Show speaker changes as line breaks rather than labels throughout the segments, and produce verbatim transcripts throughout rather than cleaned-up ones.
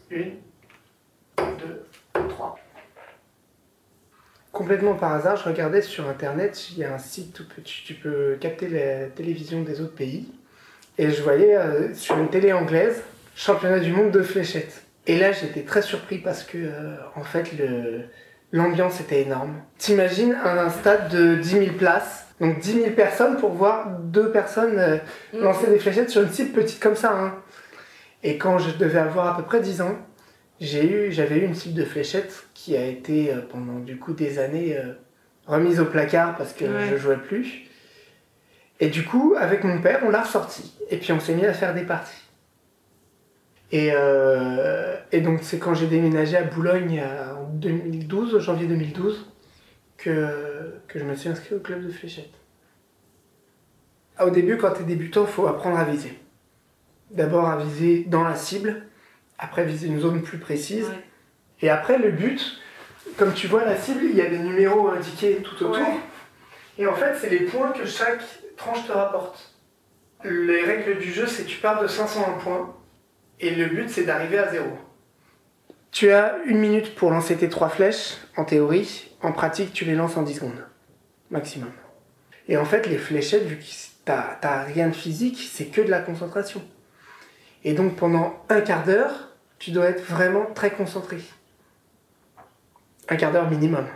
Une, deux, trois. Complètement par hasard, je regardais sur internet, il y a un site où tu, tu peux capter la télévision des autres pays. Et je voyais euh, sur une télé anglaise, championnat du monde de fléchettes. Et là, j'étais très surpris parce que, euh, en fait, le, l'ambiance était énorme. T'imagines un, un stade de dix mille places, donc dix mille personnes pour voir deux personnes euh, lancer des fléchettes sur une cible petite comme ça. Hein. Et quand je devais avoir à peu près dix ans, j'ai eu, j'avais eu une cible de fléchettes qui a été, euh, pendant du coup des années, euh, remise au placard parce que ouais. je jouais plus. Et du coup, avec mon père, on l'a ressorti. Et puis on s'est mis à faire des parties. Et, euh, et donc c'est quand j'ai déménagé à Boulogne en deux mille douze, janvier deux mille douze, que, que je me suis inscrit au club de fléchettes. Au début, quand tu es débutant, il faut apprendre à viser. D'abord à viser dans la cible, après viser une zone plus précise. Ouais. Et après, le but, comme tu vois la cible, il y a des numéros indiqués tout autour. Ouais. Et en fait, c'est les points que chaque tranche te rapporte. Les règles du jeu, c'est que tu pars de cinq cent un points. Et le but, c'est d'arriver à zéro. Tu as une minute pour lancer tes trois flèches, en théorie. En pratique, tu les lances en dix secondes, maximum. Et en fait, les fléchettes, vu que t'as, t'as rien de physique, c'est que de la concentration. Et donc, pendant un quart d'heure, tu dois être vraiment très concentré. Un quart d'heure minimum.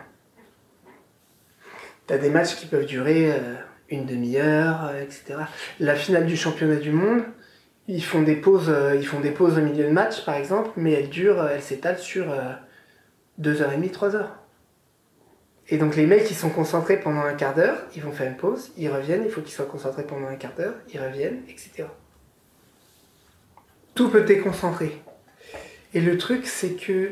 T'as des matchs qui peuvent durer euh, une demi-heure, euh, et cetera. La finale du championnat du monde, Ils font, des pauses, euh, ils font des pauses au milieu de match, par exemple, mais elles durent, elles s'étalent sur euh, deux heures trente, trois heures. Et donc les mecs, ils sont concentrés pendant un quart d'heure, ils vont faire une pause, ils reviennent, il faut qu'ils soient concentrés pendant un quart d'heure, ils reviennent, et cetera. Tout peut être concentré. Et le truc, c'est que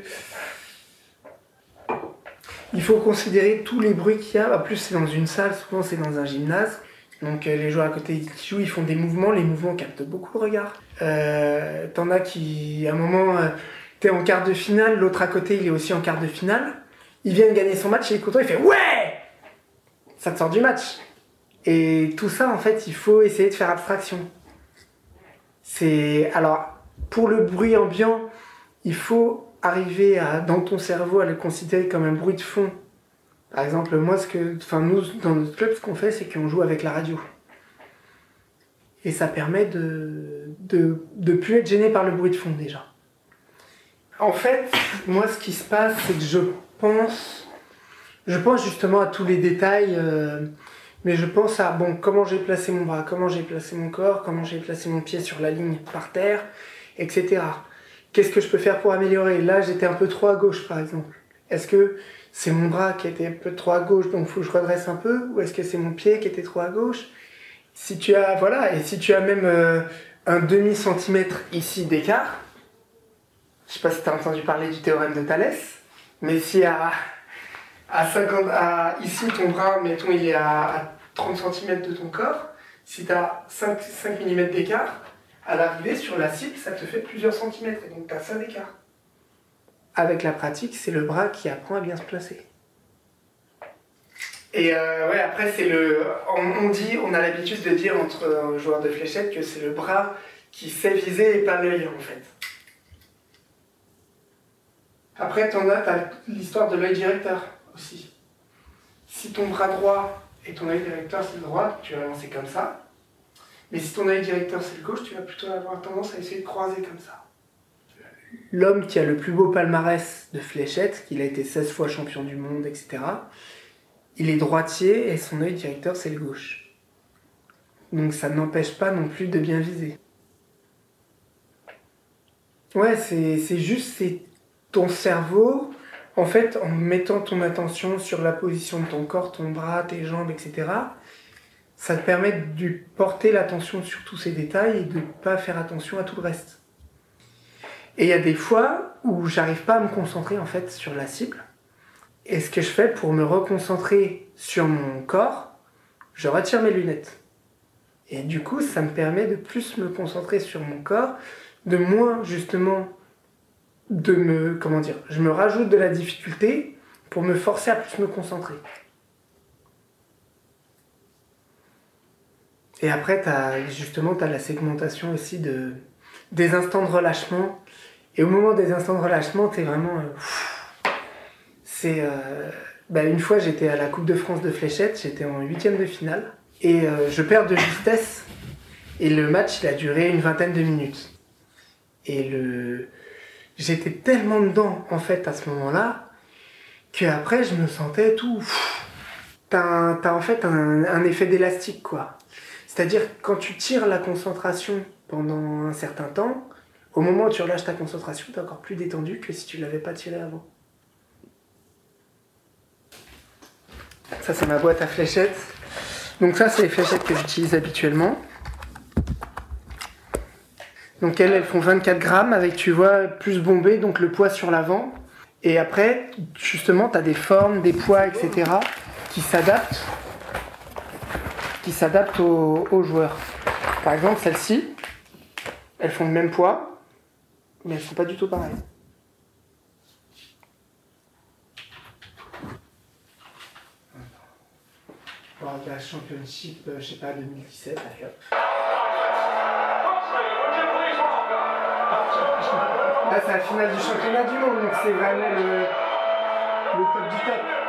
il faut considérer tous les bruits qu'il y a. En plus, c'est dans une salle, souvent c'est dans un gymnase. Donc euh, les joueurs à côté qui jouent, ils font des mouvements, les mouvements captent beaucoup le regard. Euh, t'en as qui, à un moment, euh, t'es en quart de finale, l'autre à côté, il est aussi en quart de finale. Il vient de gagner son match, il est content, il fait « Ouais !» Ça te sort du match. Et tout ça, en fait, il faut essayer de faire abstraction. C'est... Alors, pour le bruit ambiant, il faut arriver à, dans ton cerveau à le considérer comme un bruit de fond. Par exemple, moi, ce que, enfin, nous, dans notre club, ce qu'on fait, c'est qu'on joue avec la radio. Et ça permet de de, de plus être gêné par le bruit de fond, déjà. En fait, moi, ce qui se passe, c'est que je pense... Je pense justement à tous les détails, euh, mais je pense à, bon, comment j'ai placé mon bras, comment j'ai placé mon corps, comment j'ai placé mon pied sur la ligne par terre, et cetera. Qu'est-ce que je peux faire pour améliorer ? Là, j'étais un peu trop à gauche, par exemple. Est-ce que c'est mon bras qui était un peu trop à gauche, donc il faut que je redresse un peu, ou est-ce que c'est mon pied qui était trop à gauche ? Si tu as, voilà, et si tu as même euh, un demi-centimètre ici d'écart, je sais pas si tu as entendu parler du théorème de Thalès, mais si à, à cinquante, à, ici ton bras, mettons, il est à, à trente centimètres de ton corps, si tu as cinq millimètres d'écart, à l'arrivée sur la cible, ça te fait plusieurs centimètres, et donc tu as ça d'écart. Avec la pratique, c'est le bras qui apprend à bien se placer. Et euh, ouais, après, c'est le. On, on dit, on a l'habitude de dire entre joueurs de fléchettes que c'est le bras qui sait viser et pas l'œil, en fait. Après, t'en as, t'as l'histoire de l'œil directeur aussi. Si ton bras droit et ton œil directeur c'est le droit, tu vas lancer comme ça. Mais si ton œil directeur c'est le gauche, tu vas plutôt avoir tendance à essayer de croiser comme ça. L'homme qui a le plus beau palmarès de fléchettes, qu'il a été seize fois champion du monde, et cetera, il est droitier et son œil directeur c'est le gauche. Donc ça n'empêche pas non plus de bien viser. Ouais, c'est, c'est juste c'est ton cerveau, en fait, en mettant ton attention sur la position de ton corps, ton bras, tes jambes, et cetera, ça te permet de porter l'attention sur tous ces détails et de ne pas faire attention à tout le reste. Et il y a des fois où j'arrive pas à me concentrer en fait sur la cible. Et ce que je fais pour me reconcentrer sur mon corps, je retire mes lunettes. Et du coup, ça me permet de plus me concentrer sur mon corps, de moins justement de me... Comment dire ? Je me rajoute de la difficulté pour me forcer à plus me concentrer. Et après, t'as, justement, tu as la segmentation aussi de, des instants de relâchement Et au moment des instants de relâchement, t'es vraiment... euh, c'est... Euh, bah une fois, j'étais à la Coupe de France de fléchettes, j'étais en huitième de finale, et euh, je perds de justesse, et le match, il a duré une vingtaine de minutes. Et le... j'étais tellement dedans, en fait, à ce moment-là, qu'après, je me sentais tout... T'as, un, t'as en fait un, un effet d'élastique, quoi. C'est-à-dire, quand tu tires la concentration pendant un certain temps, au moment où tu relâches ta concentration, t'es encore plus détendu que si tu l'avais pas tiré avant. Ça, c'est ma boîte à fléchettes. Donc ça, c'est les fléchettes que j'utilise habituellement. Donc elles, elles font vingt-quatre grammes avec, tu vois, plus bombé, donc le poids sur l'avant. Et après, justement, t'as des formes, des poids, et cetera qui s'adaptent, qui s'adaptent aux, aux joueurs. Par exemple, celles-ci, elles font le même poids, mais elles sont pas du tout pareilles. Bon, la championship, euh, je sais pas, deux mille dix-sept, allez hop. Là, c'est la finale du championnat du monde, donc c'est vraiment le, le top du top.